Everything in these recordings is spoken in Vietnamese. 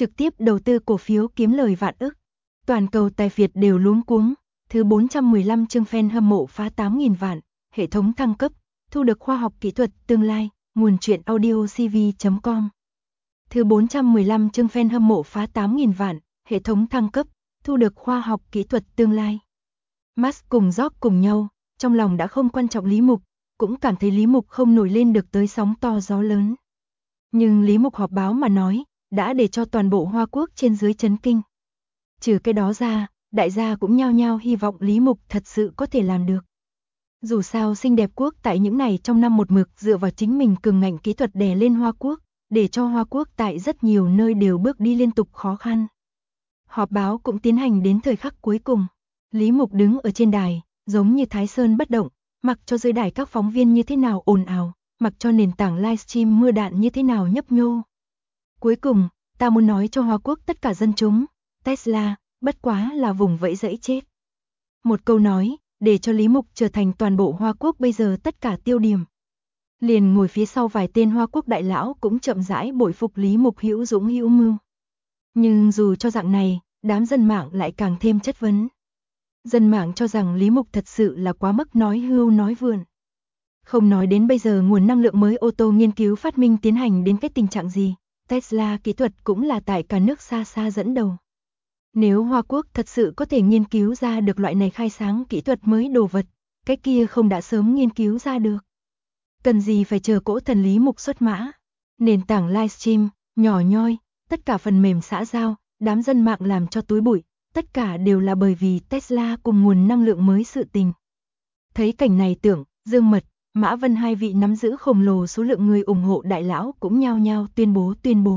trực tiếp đầu tư cổ phiếu kiếm lời vạn ức. Toàn cầu tài Việt đều luống cuống, thứ 415 chương fan hâm mộ phá 8.000 vạn, hệ thống thăng cấp, thu được khoa học kỹ thuật tương lai, nguồn truyện audio cv.com. Thứ 415 chương fan hâm mộ phá 8.000 vạn, hệ thống thăng cấp, thu được khoa học kỹ thuật tương lai. Musk cùng Jobs cùng nhau, trong lòng đã không quan trọng Lý Mục, cũng cảm thấy Lý Mục không nổi lên được tới sóng to gió lớn. Nhưng Lý Mục họp báo mà nói, đã để cho toàn bộ Hoa Quốc trên dưới chấn kinh. Trừ cái đó ra, đại gia cũng nhao nhao hy vọng Lý Mục thật sự có thể làm được. Dù sao xinh đẹp quốc tại những này trong năm một mực dựa vào chính mình cường ngạnh kỹ thuật đè lên Hoa Quốc, để cho Hoa Quốc tại rất nhiều nơi đều bước đi liên tục khó khăn. Họp báo cũng tiến hành đến thời khắc cuối cùng. Lý Mục đứng ở trên đài, giống như Thái Sơn bất động, mặc cho dưới đài các phóng viên như thế nào ồn ào, mặc cho nền tảng livestream mưa đạn như thế nào nhấp nhô. Cuối cùng, ta muốn nói cho Hoa Quốc tất cả dân chúng, Tesla, bất quá là vùng vẫy dẫy chết. Một câu nói, để cho Lý Mục trở thành toàn bộ Hoa Quốc bây giờ tất cả tiêu điểm. Liền ngồi phía sau vài tên Hoa Quốc đại lão cũng chậm rãi bội phục Lý Mục hữu dũng hữu mưu. Nhưng dù cho dạng này, đám dân mạng lại càng thêm chất vấn. Dân mạng cho rằng Lý Mục thật sự là quá mức nói hưu nói vượn. Không nói đến bây giờ nguồn năng lượng mới ô tô nghiên cứu phát minh tiến hành đến cái tình trạng gì, Tesla kỹ thuật cũng là tại cả nước xa xa dẫn đầu. Nếu Hoa Quốc thật sự có thể nghiên cứu ra được loại này khai sáng kỹ thuật mới đồ vật, cái kia không đã sớm nghiên cứu ra được. Cần gì phải chờ cỗ thần Lý Mục xuất mã. Nền tảng livestream, nhỏ nhoi, tất cả phần mềm xã giao, đám dân mạng làm cho túi bụi, tất cả đều là bởi vì Tesla cùng nguồn năng lượng mới sự tình. Thấy cảnh này tưởng, Dương Mật, Mã Vân hai vị nắm giữ khổng lồ số lượng người ủng hộ đại lão cũng nhao nhao tuyên bố.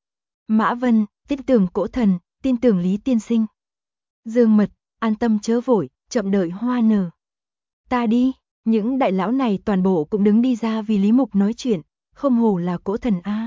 Mã Vân, tin tưởng cỗ thần, tin tưởng Lý tiên sinh. Dương Mật, an tâm chớ vội, chậm đợi hoa nở. Ta đi, những đại lão này toàn bộ cũng đứng đi ra vì Lý Mục nói chuyện, không hổ là cỗ thần a.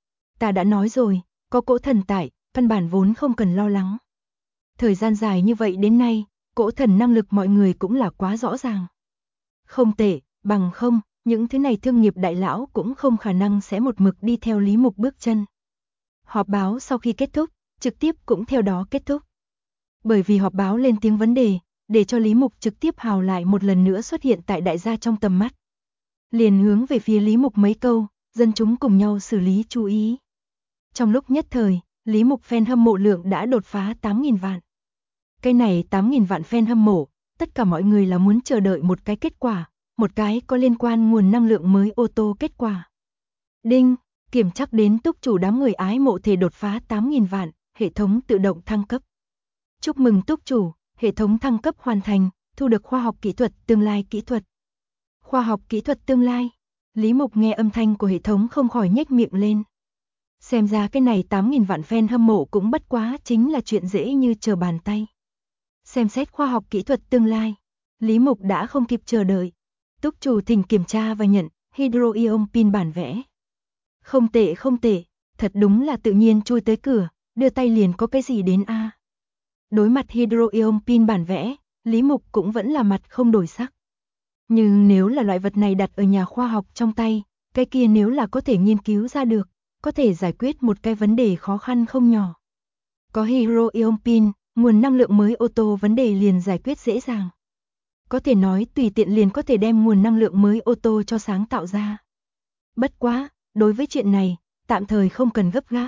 Ta đã nói rồi, có cỗ thần tại, căn bản vốn không cần lo lắng. Thời gian dài như vậy đến nay, cỗ thần năng lực mọi người cũng là quá rõ ràng. Không tệ, bằng không, những thứ này thương nghiệp đại lão cũng không khả năng sẽ một mực đi theo Lý Mục bước chân. Họp báo sau khi kết thúc, trực tiếp cũng theo đó kết thúc. Bởi vì họp báo lên tiếng vấn đề, để cho Lý Mục trực tiếp hào lại một lần nữa xuất hiện tại đại gia trong tầm mắt. Liền hướng về phía Lý Mục mấy câu, dân chúng cùng nhau xử lý chú ý. Trong lúc nhất thời, Lý Mục fan hâm mộ lượng đã đột phá 8.000 vạn. Cái này 8.000 vạn fan hâm mộ, tất cả mọi người là muốn chờ đợi một cái kết quả, một cái có liên quan nguồn năng lượng mới ô tô kết quả. Đinh, kiểm chắc đến túc chủ đám người ái mộ thể đột phá 8.000 vạn, hệ thống tự động thăng cấp. Chúc mừng túc chủ, hệ thống thăng cấp hoàn thành, thu được khoa học kỹ thuật tương lai kỹ thuật. Khoa học kỹ thuật tương lai. Lý Mục nghe âm thanh của hệ thống không khỏi nhếch miệng lên. Xem ra cái này 8.000 vạn fan hâm mộ cũng bất quá chính là chuyện dễ như trở bàn tay. Xem xét khoa học kỹ thuật tương lai, Lý Mục đã không kịp chờ đợi. Túc chủ thỉnh kiểm tra và nhận Hydro-ion pin bản vẽ. Không tệ, thật đúng là tự nhiên chui tới cửa, đưa tay liền có cái gì đến a. Đối mặt Hydro-ion pin bản vẽ, Lý Mục cũng vẫn là mặt không đổi sắc. Nhưng nếu là loại vật này đặt ở nhà khoa học trong tay, cái kia nếu là có thể nghiên cứu ra được, có thể giải quyết một cái vấn đề khó khăn không nhỏ. Có Hydro-ion pin, nguồn năng lượng mới ô tô vấn đề liền giải quyết dễ dàng. Có thể nói tùy tiện liền có thể đem nguồn năng lượng mới ô tô cho sáng tạo ra. Bất quá, đối với chuyện này, tạm thời không cần gấp gáp.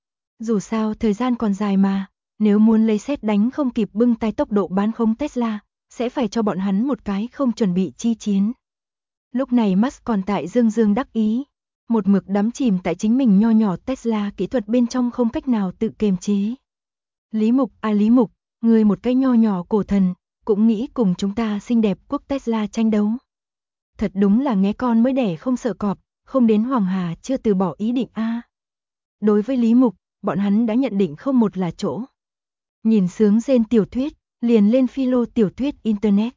Dù sao thời gian còn dài mà, nếu muốn lấy sét đánh không kịp bưng tay tốc độ bán không Tesla, sẽ phải cho bọn hắn một cái không chuẩn bị chi chiến. Lúc này Musk còn tại dương đắc ý, một mực đắm chìm tại chính mình nho nhỏ Tesla kỹ thuật bên trong không cách nào tự kiềm chế. Lý Mục, người một cái nho nhỏ cổ thần, cũng nghĩ cùng chúng ta xinh đẹp quốc Tesla tranh đấu. Thật đúng là nghe con mới đẻ không sợ cọp, không đến Hoàng Hà chưa từ bỏ ý định a. Đối với Lý Mục, bọn hắn đã nhận định không một là chỗ. Nhìn sướng rên tiểu thuyết, liền lên philo tiểu thuyết internet.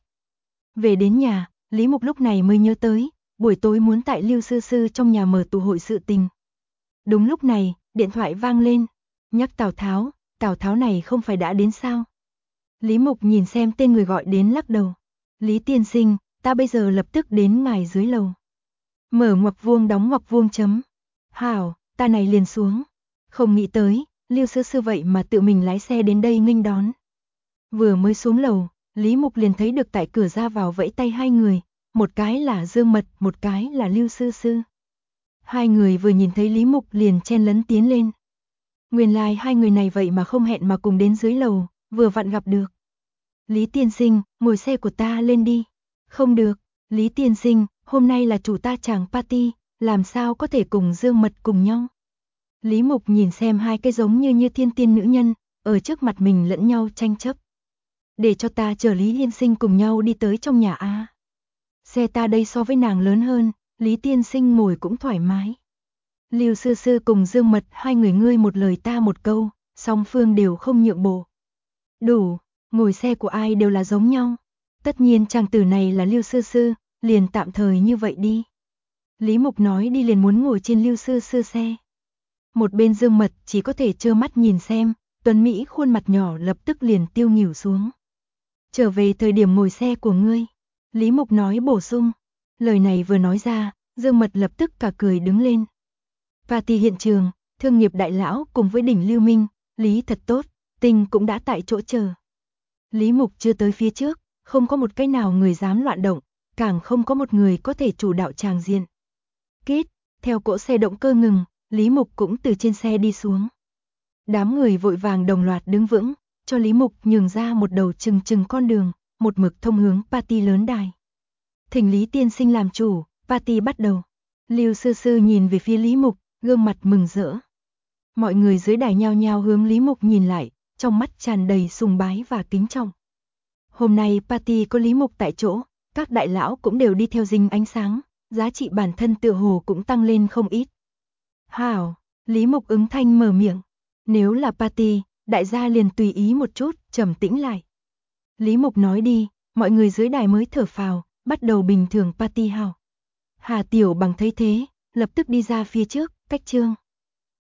Về đến nhà, Lý Mục lúc này mới nhớ tới, buổi tối muốn tại Lưu Sư Sư trong nhà mở tụ hội sự tình. Đúng lúc này, điện thoại vang lên, nhắc Tào Tháo này không phải đã đến sao? Lý Mục nhìn xem tên người gọi đến lắc đầu. Lý tiên sinh, ta bây giờ lập tức đến ngài dưới lầu. Mở ngoặc vuông đóng ngoặc vuông chấm. Hảo, ta này liền xuống. Không nghĩ tới, Lưu Sư Sư vậy mà tự mình lái xe đến đây nghênh đón. Vừa mới xuống lầu, Lý Mục liền thấy được tại cửa ra vào vẫy tay hai người, một cái là Dương Mật, một cái là Lưu Sư Sư. Hai người vừa nhìn thấy Lý Mục liền chen lấn tiến lên. Nguyên lai hai người này vậy mà không hẹn mà cùng đến dưới lầu, vừa vặn gặp được. Lý tiên sinh, ngồi xe của ta lên đi. Không được, Lý tiên sinh, hôm nay là chủ ta chàng party, làm sao có thể cùng Dương Mật cùng nhau. Lý Mục nhìn xem hai cái giống như thiên tiên nữ nhân, ở trước mặt mình lẫn nhau tranh chấp. Để cho ta chở Lý tiên sinh cùng nhau đi tới trong nhà a. Xe ta đây so với nàng lớn hơn, Lý tiên sinh ngồi cũng thoải mái. Lưu Sư Sư cùng Dương Mật hai người ngươi một lời ta một câu, song phương đều không nhượng bộ. Đủ, ngồi xe của ai đều là giống nhau. Tất nhiên chàng tử này là Lưu Sư Sư, liền tạm thời như vậy đi. Lý Mục nói đi liền muốn ngồi trên Lưu Sư Sư xe. Một bên Dương Mật chỉ có thể trơ mắt nhìn xem, tuấn Mỹ khuôn mặt nhỏ lập tức liền tiêu nghỉu xuống. Trở về thời điểm ngồi xe của ngươi. Lý Mục nói bổ sung. Lời này vừa nói ra, Dương Mật lập tức cả cười đứng lên. Party hiện trường, thương nghiệp đại lão cùng với đỉnh Lưu Minh, Lý thật tốt, Tinh cũng đã tại chỗ chờ. Lý Mục chưa tới phía trước, không có một cái nào người dám loạn động, càng không có một người có thể chủ đạo tràng diện. Kít, theo cỗ xe động cơ ngừng, Lý Mục cũng từ trên xe đi xuống. Đám người vội vàng đồng loạt đứng vững, cho Lý Mục nhường ra một đầu chừng con đường, một mực thông hướng party lớn đài. Thỉnh Lý tiên sinh làm chủ, party bắt đầu. Lưu Sư Sư nhìn về phía Lý Mục, gương mặt mừng rỡ. Mọi người dưới đài nhao nhao hướng Lý Mục nhìn lại, trong mắt tràn đầy sùng bái và kính trọng. Hôm nay party có Lý Mục tại chỗ, các đại lão cũng đều đi theo dính ánh sáng, giá trị bản thân tựa hồ cũng tăng lên không ít. Hảo, Lý Mục ứng thanh mở miệng. Nếu là party, đại gia liền tùy ý một chút, trầm tĩnh lại. Lý Mục nói đi, mọi người dưới đài mới thở phào, bắt đầu bình thường party hào. Hà Tiểu Bằng thấy thế, lập tức đi ra phía trước, cách trương.